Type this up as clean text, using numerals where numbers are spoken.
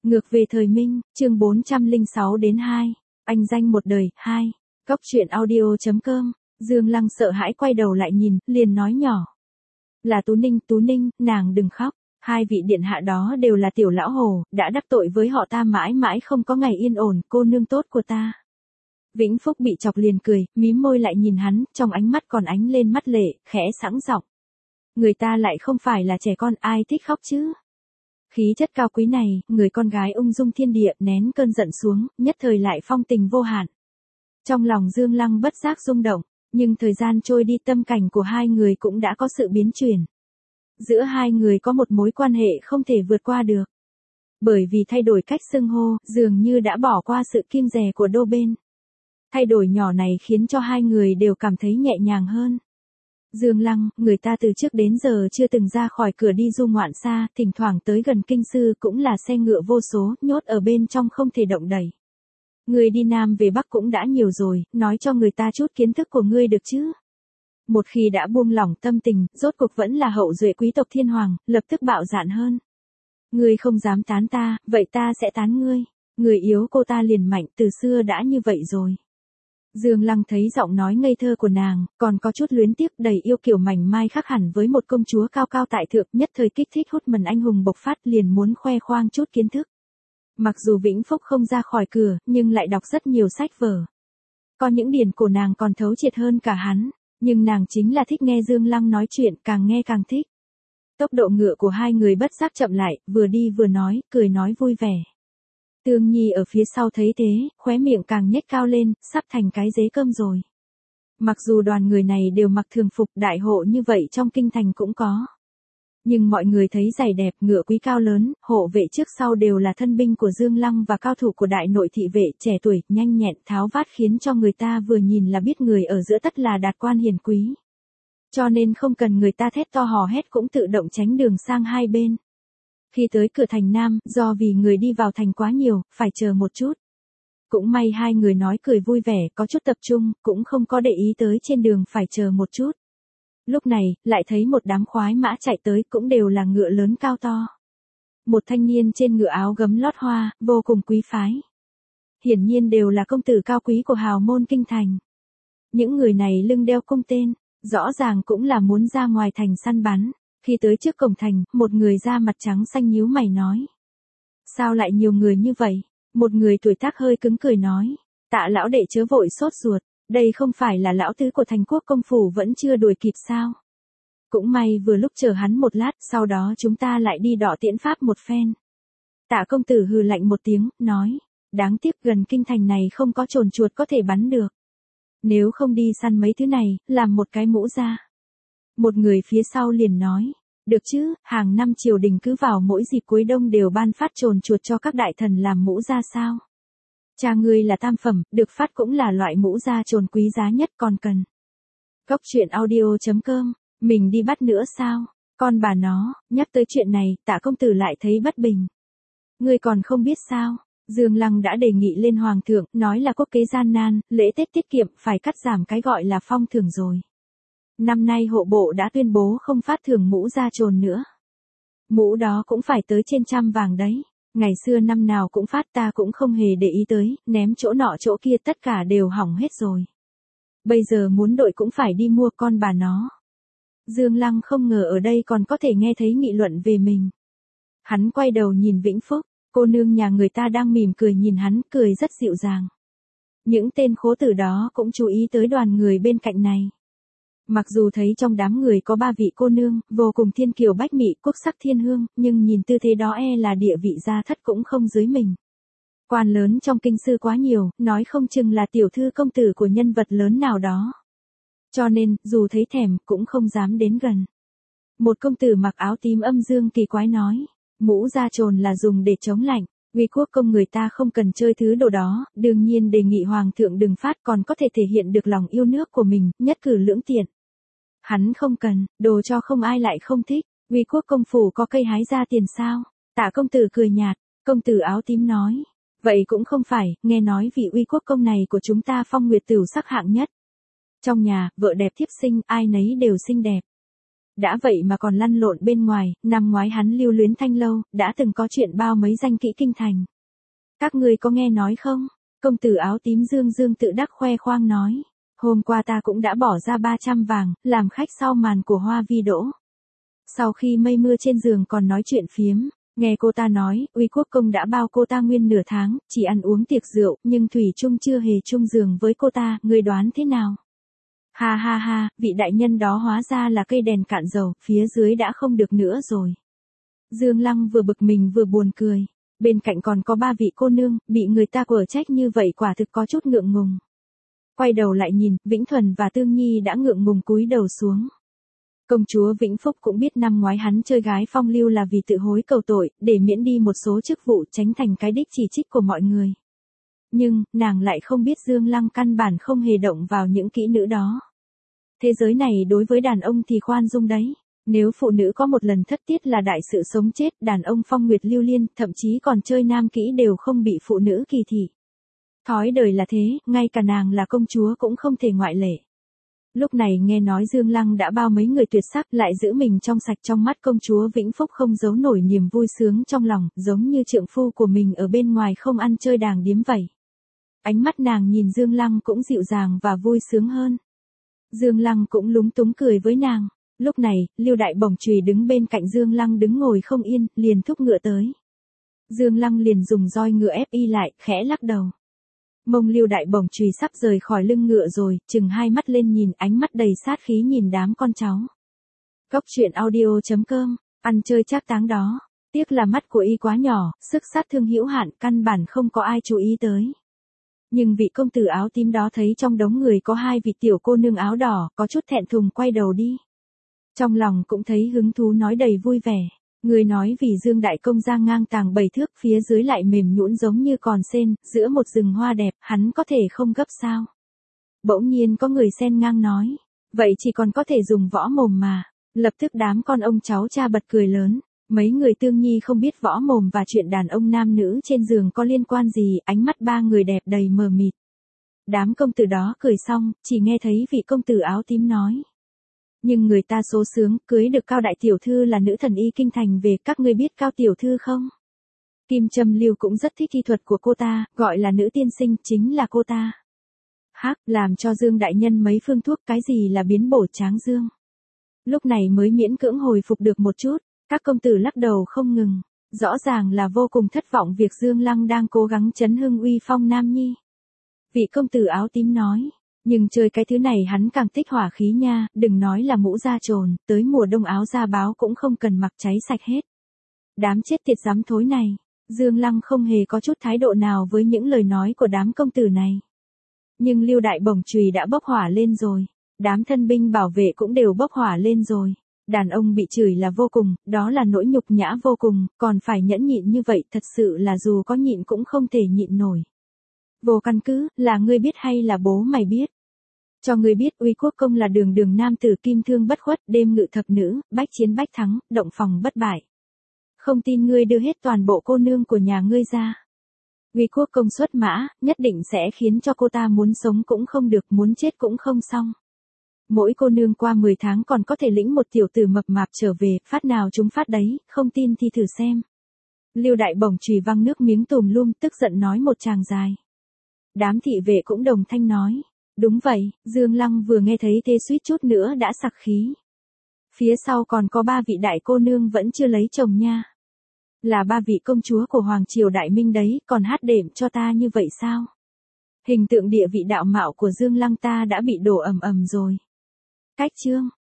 Ngược về thời Minh, chương 406 đến 2. Anh danh một đời, 2. Góc truyện audio.com. Dương Lăng sợ hãi quay đầu lại nhìn, liền nói nhỏ. Là Tú Ninh, nàng đừng khóc. Hai vị điện hạ đó đều là tiểu lão hồ, đã đắc tội với họ ta mãi mãi không có ngày yên ổn, cô nương tốt của ta. Vĩnh Phúc bị chọc liền cười, mím môi lại nhìn hắn, trong ánh mắt còn ánh lên mắt lệ, khẽ sẵn giọng. Người ta lại không phải là trẻ con, ai thích khóc chứ? Khí chất cao quý này, người con gái ung dung thiên địa, nén cơn giận xuống, nhất thời lại phong tình vô hạn. Trong lòng Dương Lăng bất giác rung động, nhưng thời gian trôi đi tâm cảnh của hai người cũng đã có sự biến chuyển. Giữa hai người có một mối quan hệ không thể vượt qua được. Bởi vì thay đổi cách xưng hô, dường như đã bỏ qua sự kiêng dè của đôi bên. Thay đổi nhỏ này khiến cho hai người đều cảm thấy nhẹ nhàng hơn. Dương Lăng, người ta từ trước đến giờ chưa từng ra khỏi cửa đi du ngoạn xa, thỉnh thoảng tới gần kinh sư cũng là xe ngựa vô số, nhốt ở bên trong không thể động đẩy. Người đi Nam về Bắc cũng đã nhiều rồi, nói cho người ta chút kiến thức của ngươi được chứ. Một khi đã buông lỏng tâm tình, rốt cuộc vẫn là hậu duệ quý tộc thiên hoàng, lập tức bạo dạn hơn. Ngươi không dám tán ta, vậy ta sẽ tán ngươi. Người yếu cô ta liền mạnh, từ xưa đã như vậy rồi. Dương Lăng thấy giọng nói ngây thơ của nàng, còn có chút luyến tiếc đầy yêu kiểu mảnh mai khác hẳn với một công chúa cao cao tại thượng, nhất thời kích thích hút mần anh hùng bộc phát liền muốn khoe khoang chút kiến thức. Mặc dù Vĩnh Phúc không ra khỏi cửa, nhưng lại đọc rất nhiều sách vở. Có những điển của nàng còn thấu triệt hơn cả hắn, nhưng nàng chính là thích nghe Dương Lăng nói chuyện, càng nghe càng thích. Tốc độ ngựa của hai người bất giác chậm lại, vừa đi vừa nói, cười nói vui vẻ. Tương Nhi ở phía sau thấy thế, khóe miệng càng nhếch cao lên, sắp thành cái dế cơm rồi. Mặc dù đoàn người này đều mặc thường phục đại hộ như vậy trong kinh thành cũng có. Nhưng mọi người thấy giày đẹp, ngựa quý cao lớn, hộ vệ trước sau đều là thân binh của Dương Lăng và cao thủ của đại nội thị vệ, trẻ tuổi, nhanh nhẹn, tháo vát khiến cho người ta vừa nhìn là biết người ở giữa tất là đạt quan hiền quý. Cho nên không cần người ta thét to hò hét cũng tự động tránh đường sang hai bên. Khi tới cửa thành Nam, do vì người đi vào thành quá nhiều, phải chờ một chút. Cũng may hai người nói cười vui vẻ, có chút tập trung, cũng không có để ý tới trên đường phải chờ một chút. Lúc này, lại thấy một đám khoái mã chạy tới, cũng đều là ngựa lớn cao to. Một thanh niên trên ngựa áo gấm lót hoa, vô cùng quý phái. Hiển nhiên đều là công tử cao quý của hào môn kinh thành. Những người này lưng đeo cung tên, rõ ràng cũng là muốn ra ngoài thành săn bắn. Khi tới trước cổng thành, một người da mặt trắng xanh nhíu mày nói. Sao lại nhiều người như vậy? Một người tuổi tác hơi cứng cười nói. Tạ lão đệ chớ vội sốt ruột, đây không phải là lão tứ của thành quốc công phủ vẫn chưa đuổi kịp sao? Cũng may vừa lúc chờ hắn một lát, sau đó chúng ta lại đi đọ tiễn pháp một phen. Tạ công tử hừ lạnh một tiếng, nói. Đáng tiếc gần kinh thành này không có trồn chuột có thể bắn được. Nếu không đi săn mấy thứ này, làm một cái mũ ra. Một người phía sau liền nói, được chứ, hàng năm triều đình cứ vào mỗi dịp cuối đông đều ban phát trồn chuột cho các đại thần làm mũ ra sao? Cha ngươi là tam phẩm, được phát cũng là loại mũ da trồn quý giá nhất còn cần. Góc truyện audio.com, mình đi bắt nữa sao? Con bà nó, nhắc tới chuyện này, Tạ công tử lại thấy bất bình. Ngươi còn không biết sao? Dương Lăng đã đề nghị lên hoàng thượng, nói là quốc kế gian nan, lễ Tết tiết kiệm, phải cắt giảm cái gọi là phong thưởng rồi. Năm nay hộ bộ đã tuyên bố không phát thưởng mũ da trồn nữa. Mũ đó cũng phải tới trên 100 vàng đấy. Ngày xưa năm nào cũng phát ta cũng không hề để ý tới, ném chỗ nọ chỗ kia tất cả đều hỏng hết rồi. Bây giờ muốn đội cũng phải đi mua con bà nó. Dương Lăng không ngờ ở đây còn có thể nghe thấy nghị luận về mình. Hắn quay đầu nhìn Vĩnh Phúc, cô nương nhà người ta đang mỉm cười nhìn hắn, cười rất dịu dàng. Những tên khố tử đó cũng chú ý tới đoàn người bên cạnh này. Mặc dù thấy trong đám người có 3 vị cô nương, vô cùng thiên kiều bách mị, quốc sắc thiên hương, nhưng nhìn tư thế đó là địa vị gia thất cũng không dưới mình. Quan lớn trong kinh sư quá nhiều, nói không chừng là tiểu thư công tử của nhân vật lớn nào đó. Cho nên, dù thấy thèm, cũng không dám đến gần. Một công tử mặc áo tím âm dương kỳ quái nói, mũ da trồn là dùng để chống lạnh. Uy quốc công người ta không cần chơi thứ đồ đó, đương nhiên đề nghị hoàng thượng đừng phát còn có thể thể hiện được lòng yêu nước của mình, nhất cử lưỡng tiện. Hắn không cần, đồ cho không ai lại không thích, Uy quốc công phủ có cây hái ra tiền sao? Tạ công tử cười nhạt, công tử áo tím nói, vậy cũng không phải, nghe nói vị Uy quốc công này của chúng ta phong nguyệt tửu sắc hạng nhất. Trong nhà, vợ đẹp thiếp xinh, ai nấy đều xinh đẹp. Đã vậy mà còn lăn lộn bên ngoài, năm ngoái hắn lưu luyến Thanh Lâu, đã từng có chuyện bao mấy danh kỹ kinh thành. Các ngươi có nghe nói không? Công tử áo tím Dương Dương tự đắc khoe khoang nói. Hôm qua ta cũng đã bỏ ra 300 vàng, làm khách sau màn của Hoa Vi Đỗ. Sau khi mây mưa trên giường còn nói chuyện phiếm, nghe cô ta nói, Uy Quốc công đã bao cô ta nguyên nửa tháng, chỉ ăn uống tiệc rượu, nhưng thủy chung chưa hề chung giường với cô ta, ngươi đoán thế nào? Ha ha ha, vị đại nhân đó hóa ra là cây đèn cạn dầu, phía dưới đã không được nữa rồi. Dương Lăng vừa bực mình vừa buồn cười. Bên cạnh còn có 3 vị cô nương, bị người ta quở trách như vậy quả thực có chút ngượng ngùng. Quay đầu lại nhìn, Vĩnh Thuần và Tương Nhi đã ngượng ngùng cúi đầu xuống. Công chúa Vĩnh Phúc cũng biết năm ngoái hắn chơi gái phong lưu là vì tự hối cầu tội, để miễn đi một số chức vụ tránh thành cái đích chỉ trích của mọi người. Nhưng, nàng lại không biết Dương Lăng căn bản không hề động vào những kỹ nữ đó. Thế giới này đối với đàn ông thì khoan dung đấy. Nếu phụ nữ có một lần thất tiết là đại sự sống chết, đàn ông phong nguyệt lưu liên, thậm chí còn chơi nam kỹ đều không bị phụ nữ kỳ thị. Thói đời là thế, ngay cả nàng là công chúa cũng không thể ngoại lệ. Lúc này nghe nói Dương Lăng đã bao mấy người tuyệt sắc lại giữ mình trong sạch trong mắt công chúa Vĩnh Phúc không giấu nổi niềm vui sướng trong lòng, giống như trượng phu của mình ở bên ngoài không ăn chơi đàng điếm vậy. Ánh mắt nàng nhìn Dương Lăng cũng dịu dàng và vui sướng hơn. Dương Lăng cũng lúng túng cười với nàng. Lúc này, Lưu Đại Bổng Chùy đứng bên cạnh Dương Lăng đứng ngồi không yên, liền thúc ngựa tới. Dương Lăng liền dùng roi ngựa ép y lại, khẽ lắc đầu. Mông Lưu Đại Bổng Chùy sắp rời khỏi lưng ngựa rồi, chừng hai mắt lên nhìn, ánh mắt đầy sát khí nhìn đám con cháu. Góc truyện audio.com, ăn chơi trác táng đó. Tiếc là mắt của y quá nhỏ, sức sát thương hữu hạn, căn bản không có ai chú ý tới. Nhưng vị công tử áo tím đó thấy trong đống người có 2 vị tiểu cô nương áo đỏ, có chút thẹn thùng quay đầu đi. Trong lòng cũng thấy hứng thú nói đầy vui vẻ. Người nói vì Dương Đại Công ra ngang tàng 7 thước, phía dưới lại mềm nhũn giống như còn sen, giữa một rừng hoa đẹp, hắn có thể không gấp sao? Bỗng nhiên có người xen ngang nói. Vậy chỉ còn có thể dùng võ mồm mà. Lập tức đám con ông cháu cha bật cười lớn. Mấy người Tương Nhi không biết võ mồm và chuyện đàn ông nam nữ trên giường có liên quan gì, ánh mắt 3 người đẹp đầy mờ mịt. Đám công tử đó cười xong, chỉ nghe thấy vị công tử áo tím nói. Nhưng người ta số sướng, cưới được Cao đại tiểu thư là nữ thần y kinh thành về, các ngươi biết Cao tiểu thư không? Kim Trâm Lưu cũng rất thích thi thuật của cô ta, gọi là nữ tiên sinh, chính là cô ta. Hắc, làm cho Dương đại nhân mấy phương thuốc, cái gì là biến bổ tráng dương. Lúc này mới miễn cưỡng hồi phục được một chút, các công tử lắc đầu không ngừng, rõ ràng là vô cùng thất vọng việc Dương Lăng đang cố gắng chấn hưng uy phong nam nhi. Vị công tử áo tím nói. Nhưng chơi cái thứ này hắn càng tích hỏa khí nha, đừng nói là mũ da trồn, tới mùa đông áo da báo cũng không cần mặc cháy sạch hết. Đám chết tiệt dám thối này, Dương Lăng không hề có chút thái độ nào với những lời nói của đám công tử này. Nhưng Lưu Đại Bổng Chùy đã bốc hỏa lên rồi, đám thân binh bảo vệ cũng đều bốc hỏa lên rồi. Đàn ông bị chửi là vô cùng, đó là nỗi nhục nhã vô cùng, còn phải nhẫn nhịn như vậy thật sự là dù có nhịn cũng không thể nhịn nổi. Vô căn cứ, là ngươi biết hay là bố mày biết? Cho ngươi biết Uy Quốc công là đường đường nam tử kim thương bất khuất, đêm ngự thập nữ, bách chiến bách thắng, động phòng bất bại. Không tin ngươi đưa hết toàn bộ cô nương của nhà ngươi ra. Uy Quốc công xuất mã, nhất định sẽ khiến cho cô ta muốn sống cũng không được, muốn chết cũng không xong. Mỗi cô nương qua 10 tháng còn có thể lĩnh một tiểu tử mập mạp trở về, phát nào chúng phát đấy, không tin thì thử xem. Lưu Đại Bổng Chùy văng nước miếng tùm lum, tức giận nói một tràng dài. Đám thị vệ cũng đồng thanh nói. Đúng vậy, Dương Lăng vừa nghe thấy thế suýt chút nữa đã sặc khí. Phía sau còn có 3 vị đại cô nương vẫn chưa lấy chồng nha. Là 3 vị công chúa của Hoàng Triều Đại Minh đấy, còn hát đệm cho ta như vậy sao? Hình tượng địa vị đạo mạo của Dương Lăng ta đã bị đổ ầm ầm rồi. Cách chương.